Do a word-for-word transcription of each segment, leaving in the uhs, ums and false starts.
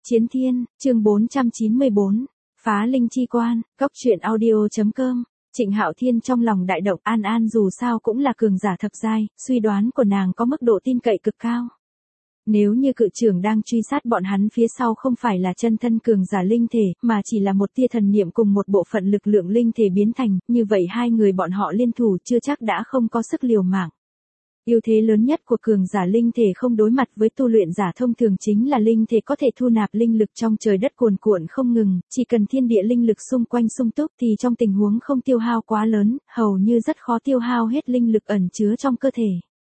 Chiến Thiên, chương bốn trăm chín mươi bốn, Phá Linh Chi Quan, Cốc Truyện Audio chấm com. Trịnh Hạo Thiên trong lòng đại động, An An dù sao cũng là cường giả thập giai, suy đoán của nàng có mức độ tin cậy cực cao. Nếu như cự trưởng đang truy sát bọn hắn phía sau không phải là chân thân cường giả linh thể, mà chỉ là một tia thần niệm cùng một bộ phận lực lượng linh thể biến thành, như vậy hai người bọn họ liên thủ chưa chắc đã không có sức liều mạng. Ưu thế lớn nhất của cường giả linh thể không đối mặt với tu luyện giả thông thường chính là linh thể có thể thu nạp linh lực trong trời đất cuồn cuộn không ngừng, chỉ cần thiên địa linh lực xung quanh sung túc thì trong tình huống không tiêu hao quá lớn, hầu như rất khó tiêu hao hết linh lực ẩn chứa trong cơ thể.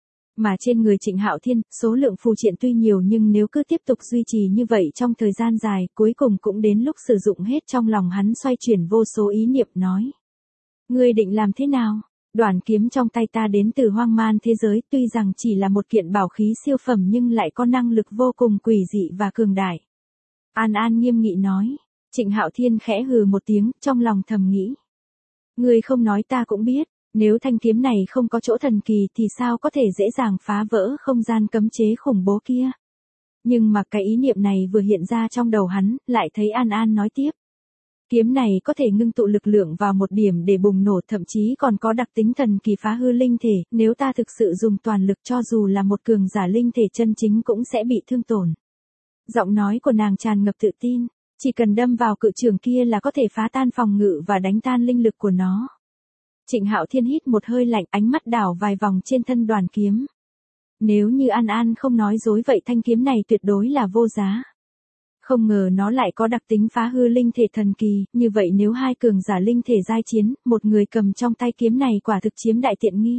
Mà trên người Trịnh Hạo Thiên, số lượng phù triện tuy nhiều nhưng nếu cứ tiếp tục duy trì như vậy trong thời gian dài, cuối cùng cũng đến lúc sử dụng hết. Trong lòng hắn xoay chuyển vô số ý niệm nói: Ngươi định làm thế nào? Đoàn kiếm trong tay ta đến từ hoang man thế giới, tuy rằng chỉ là một kiện bảo khí siêu phẩm nhưng lại có năng lực vô cùng quỷ dị và cường đại. An An nghiêm nghị nói. Trịnh Hạo Thiên khẽ hừ một tiếng, trong lòng thầm nghĩ: Ngươi không nói ta cũng biết, nếu thanh kiếm này không có chỗ thần kỳ thì sao có thể dễ dàng phá vỡ không gian cấm chế khủng bố kia. Nhưng mà cái ý niệm này vừa hiện ra trong đầu hắn, lại thấy An An nói tiếp: Kiếm này có thể ngưng tụ lực lượng vào một điểm để bùng nổ, thậm chí còn có đặc tính thần kỳ phá hư linh thể, nếu ta thực sự dùng toàn lực cho dù là một cường giả linh thể chân chính cũng sẽ bị thương tổn. Giọng nói của nàng tràn ngập tự tin, chỉ cần đâm vào cự trường kia là có thể phá tan phòng ngự và đánh tan linh lực của nó. Trịnh Hạo Thiên hít một hơi lạnh, ánh mắt đảo vài vòng trên thân đoàn kiếm. Nếu như An An không nói dối vậy thanh kiếm này tuyệt đối là vô giá. Không ngờ nó lại có đặc tính phá hư linh thể thần kỳ, như vậy nếu hai cường giả linh thể giai chiến, một người cầm trong tay kiếm này quả thực chiếm đại tiện nghi.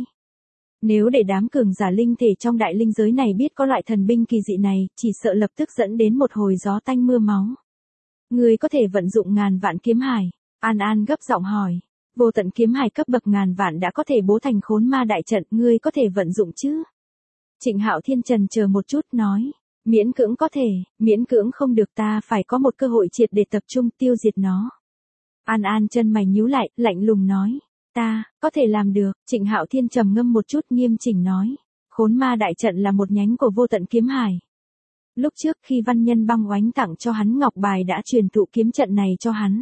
Nếu để đám cường giả linh thể trong đại linh giới này biết có loại thần binh kỳ dị này, chỉ sợ lập tức dẫn đến một hồi gió tanh mưa máu. Ngươi có thể vận dụng ngàn vạn kiếm hải? An An gấp giọng hỏi. Vô tận kiếm hải cấp bậc ngàn vạn đã có thể bố thành khốn ma đại trận, ngươi có thể vận dụng chứ? Trịnh Hạo Thiên trần chờ một chút nói. Miễn cưỡng có thể, miễn cưỡng không được, ta phải có một cơ hội triệt để tập trung tiêu diệt nó. An An chân mày nhíu lại, lạnh lùng nói. Ta, có thể làm được. Trịnh Hạo Thiên trầm ngâm một chút nghiêm chỉnh nói. Khốn ma đại trận là một nhánh của vô tận kiếm hải. Lúc trước khi văn nhân băng oánh tặng cho hắn ngọc bài đã truyền thụ kiếm trận này cho hắn.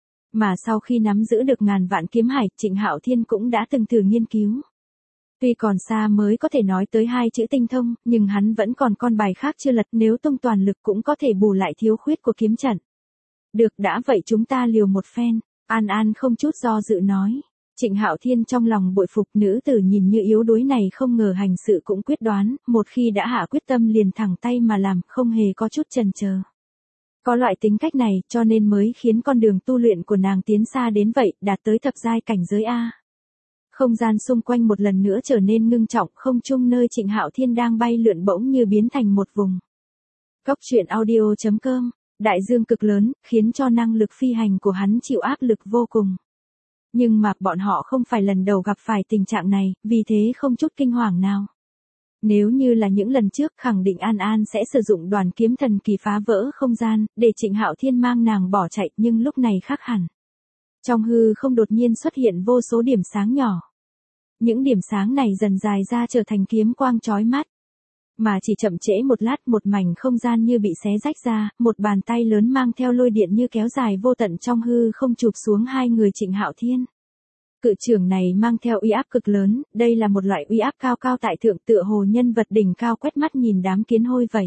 Mà sau khi nắm giữ được ngàn vạn kiếm hải, Trịnh Hạo Thiên cũng đã từng thử nghiên cứu. Tuy còn xa mới có thể nói tới hai chữ tinh thông, nhưng hắn vẫn còn con bài khác chưa lật, nếu tung toàn lực cũng có thể bù lại thiếu khuyết của kiếm trận. Được, đã vậy chúng ta liều một phen. An An không chút do dự nói. Trịnh Hạo Thiên trong lòng bội phục, nữ tử nhìn như yếu đuối này không ngờ hành sự cũng quyết đoán, một khi đã hạ quyết tâm liền thẳng tay mà làm, không hề có chút chần chờ. Có loại tính cách này cho nên mới khiến con đường tu luyện của nàng tiến xa đến vậy, đạt tới thập giai cảnh giới A. Không gian xung quanh một lần nữa trở nên ngưng trọng, không trung nơi Trịnh Hạo Thiên đang bay lượn bỗng như biến thành một vùng. Cốc Truyện Audio chấm com. Đại dương cực lớn, khiến cho năng lực phi hành của hắn chịu áp lực vô cùng. Nhưng mà bọn họ không phải lần đầu gặp phải tình trạng này, vì thế không chút kinh hoàng nào. Nếu như là những lần trước, khẳng định An An sẽ sử dụng đoàn kiếm thần kỳ phá vỡ không gian, để Trịnh Hạo Thiên mang nàng bỏ chạy, nhưng lúc này khác hẳn. Trong hư không đột nhiên xuất hiện vô số điểm sáng nhỏ. Những điểm sáng này dần dài ra trở thành kiếm quang chói mắt. Mà chỉ chậm trễ một lát, một mảnh không gian như bị xé rách ra, một bàn tay lớn mang theo lôi điện như kéo dài vô tận trong hư không chụp xuống hai người Trịnh Hạo Thiên. Cự trưởng này mang theo uy áp cực lớn, đây là một loại uy áp cao cao tại thượng, tựa hồ nhân vật đỉnh cao quét mắt nhìn đám kiến hôi vậy.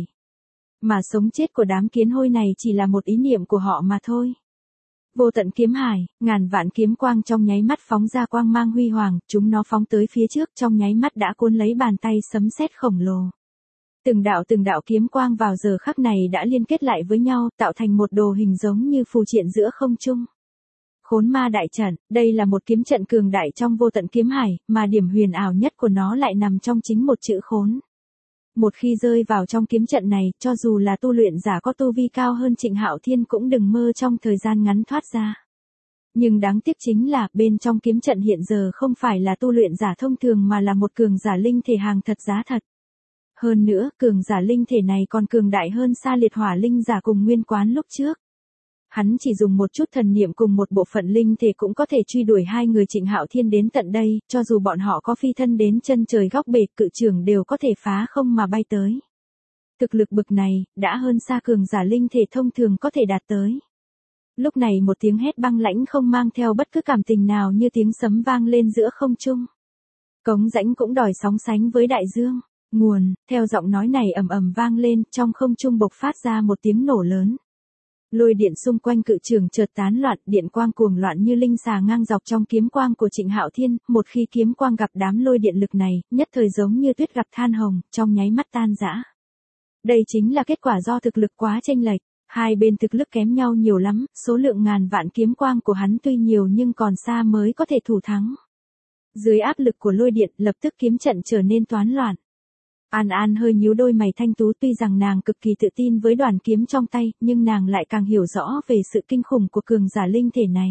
Mà sống chết của đám kiến hôi này chỉ là một ý niệm của họ mà thôi. Vô tận kiếm hải, ngàn vạn kiếm quang trong nháy mắt phóng ra quang mang huy hoàng, chúng nó phóng tới phía trước trong nháy mắt đã cuốn lấy bàn tay sấm sét khổng lồ. Từng đạo từng đạo kiếm quang vào giờ khắc này đã liên kết lại với nhau, tạo thành một đồ hình giống như phù triện giữa không trung. Khốn ma đại trận, đây là một kiếm trận cường đại trong vô tận kiếm hải, mà điểm huyền ảo nhất của nó lại nằm trong chính một chữ khốn. Một khi rơi vào trong kiếm trận này, cho dù là tu luyện giả có tu vi cao hơn Trịnh Hạo Thiên cũng đừng mơ trong thời gian ngắn thoát ra. Nhưng đáng tiếc chính là, bên trong kiếm trận hiện giờ không phải là tu luyện giả thông thường mà là một cường giả linh thể hàng thật giá thật. Hơn nữa, cường giả linh thể này còn cường đại hơn xa liệt hỏa linh giả cùng nguyên quán lúc trước. Hắn chỉ dùng một chút thần niệm cùng một bộ phận linh thể cũng có thể truy đuổi hai người Trịnh Hạo Thiên đến tận đây, cho dù bọn họ có phi thân đến chân trời góc bể, cự trưởng đều có thể phá không mà bay tới. Thực lực bực này, đã hơn xa cường giả linh thể thông thường có thể đạt tới. Lúc này một tiếng hét băng lãnh không mang theo bất cứ cảm tình nào như tiếng sấm vang lên giữa không trung. Cống rãnh cũng đòi sóng sánh với đại dương. Nguồn, theo giọng nói này ầm ầm vang lên, trong không trung bộc phát ra một tiếng nổ lớn. Lôi điện xung quanh cự trường chợt tán loạn, điện quang cuồng loạn như linh xà ngang dọc trong kiếm quang của Trịnh Hạo Thiên, một khi kiếm quang gặp đám lôi điện lực này, nhất thời giống như tuyết gặp than hồng, trong nháy mắt tan rã. Đây chính là kết quả do thực lực quá chênh lệch, hai bên thực lực kém nhau nhiều lắm, số lượng ngàn vạn kiếm quang của hắn tuy nhiều nhưng còn xa mới có thể thủ thắng. Dưới áp lực của lôi điện, lập tức kiếm trận trở nên toán loạn. An An hơi nhíu đôi mày thanh tú, tuy rằng nàng cực kỳ tự tin với đoàn kiếm trong tay, nhưng nàng lại càng hiểu rõ về sự kinh khủng của cường giả linh thể này.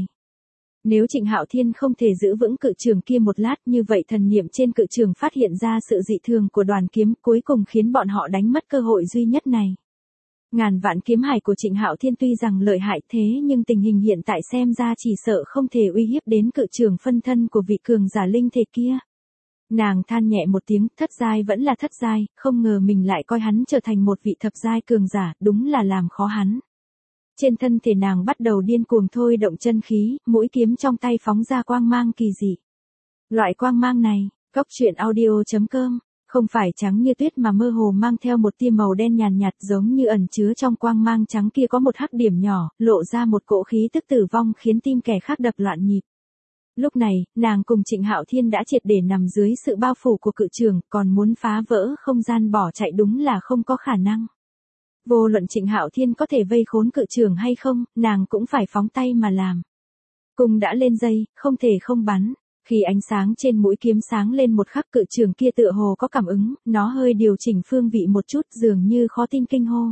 Nếu Trịnh Hạo Thiên không thể giữ vững cự trường kia một lát, như vậy thần niệm trên cự trường phát hiện ra sự dị thường của đoàn kiếm, cuối cùng khiến bọn họ đánh mất cơ hội duy nhất này. Ngàn vạn kiếm hải của Trịnh Hạo Thiên tuy rằng lợi hại thế nhưng tình hình hiện tại xem ra chỉ sợ không thể uy hiếp đến cự trường phân thân của vị cường giả linh thể kia. Nàng than nhẹ một tiếng, thất giai vẫn là thất giai, không ngờ mình lại coi hắn trở thành một vị thập giai cường giả, đúng là làm khó hắn. Trên thân thể nàng bắt đầu điên cuồng thôi động chân khí, mũi kiếm trong tay phóng ra quang mang kỳ dị. Loại quang mang này, Cốc Truyện Audio chấm com, không phải trắng như tuyết mà mơ hồ mang theo một tia màu đen nhàn nhạt, giống như ẩn chứa trong quang mang trắng kia có một hắc điểm nhỏ, lộ ra một cỗ khí tức tử vong khiến tim kẻ khác đập loạn nhịp. Lúc này, nàng cùng Trịnh Hạo Thiên đã triệt để nằm dưới sự bao phủ của cự trường, còn muốn phá vỡ không gian bỏ chạy đúng là không có khả năng. Vô luận Trịnh Hạo Thiên có thể vây khốn cự trường hay không, nàng cũng phải phóng tay mà làm. Cung đã lên dây, không thể không bắn. Khi ánh sáng trên mũi kiếm sáng lên một khắc, cự trường kia tựa hồ có cảm ứng, nó hơi điều chỉnh phương vị một chút, dường như khó tin kinh hô.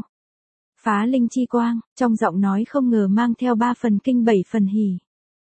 Phá linh chi quang, trong giọng nói không ngờ mang theo ba phần kinh bảy phần hỉ.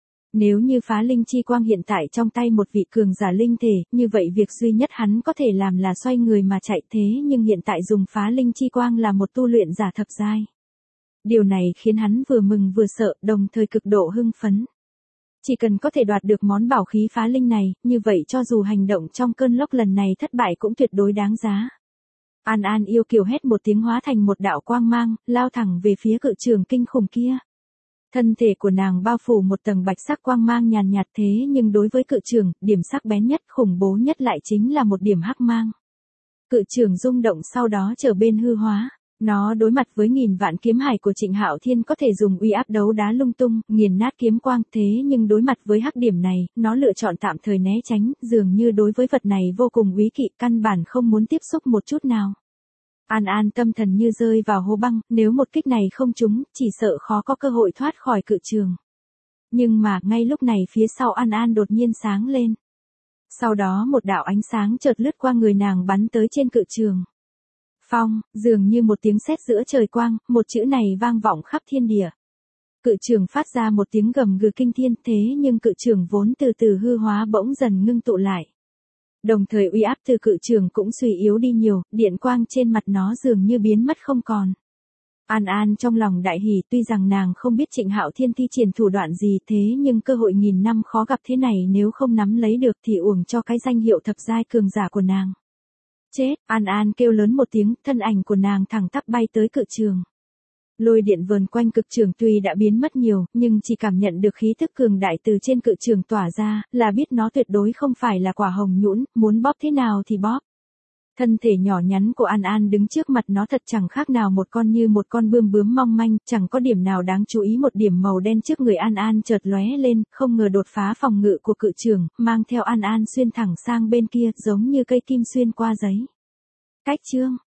Nếu như phá linh chi quang hiện tại trong tay một vị cường giả linh thể, như vậy việc duy nhất hắn có thể làm là xoay người mà chạy, thế nhưng hiện tại dùng phá linh chi quang là một tu luyện giả thập giai. Điều này khiến hắn vừa mừng vừa sợ, đồng thời cực độ hưng phấn. Chỉ cần có thể đoạt được món bảo khí phá linh này, như vậy cho dù hành động trong cơn lốc lần này thất bại cũng tuyệt đối đáng giá. An An yêu kiều hét một tiếng, hóa thành một đạo quang mang, lao thẳng về phía cự trường kinh khủng kia. Thân thể của nàng bao phủ một tầng bạch sắc quang mang nhàn nhạt, thế nhưng đối với cự trường, điểm sắc bén nhất, khủng bố nhất lại chính là một điểm hắc mang. Cự trường rung động sau đó trở bên hư hóa. Nó đối mặt với nghìn vạn kiếm hải của Trịnh Hạo Thiên có thể dùng uy áp đấu đá lung tung, nghiền nát kiếm quang, thế nhưng đối mặt với hắc điểm này, nó lựa chọn tạm thời né tránh, dường như đối với vật này vô cùng úy kỵ, căn bản không muốn tiếp xúc một chút nào. An An tâm thần như rơi vào hố băng, nếu một kích này không trúng, chỉ sợ khó có cơ hội thoát khỏi cự trường. Nhưng mà, ngay lúc này phía sau An An đột nhiên sáng lên. Sau đó một đạo ánh sáng chợt lướt qua người nàng bắn tới trên cự trường. Phong, dường như một tiếng sét giữa trời quang, một chữ này vang vọng khắp thiên địa. Cự trường phát ra một tiếng gầm gừ kinh thiên, thế nhưng cự trường vốn từ từ hư hóa bỗng dần ngưng tụ lại. Đồng thời uy áp từ cự trường cũng suy yếu đi nhiều, điện quang trên mặt nó dường như biến mất không còn. An An trong lòng đại hỉ, tuy rằng nàng không biết Trịnh Hạo Thiên thi triển thủ đoạn gì, thế nhưng cơ hội nghìn năm khó gặp thế này nếu không nắm lấy được thì uổng cho cái danh hiệu thập giai cường giả của nàng. Chết, An An kêu lớn một tiếng, thân ảnh của nàng thẳng tắp bay tới cự trường. Lôi điện vờn quanh cực trường tuy đã biến mất nhiều, nhưng chỉ cảm nhận được khí tức cường đại từ trên cự trường tỏa ra, là biết nó tuyệt đối không phải là quả hồng nhũn, muốn bóp thế nào thì bóp. Thân thể nhỏ nhắn của An An đứng trước mặt nó thật chẳng khác nào một con như một con bươm bướm mong manh, chẳng có điểm nào đáng chú ý. Một điểm màu đen trước người An An chợt lóe lên, không ngờ đột phá phòng ngự của cự trường, mang theo An An xuyên thẳng sang bên kia, giống như cây kim xuyên qua giấy. Cách chương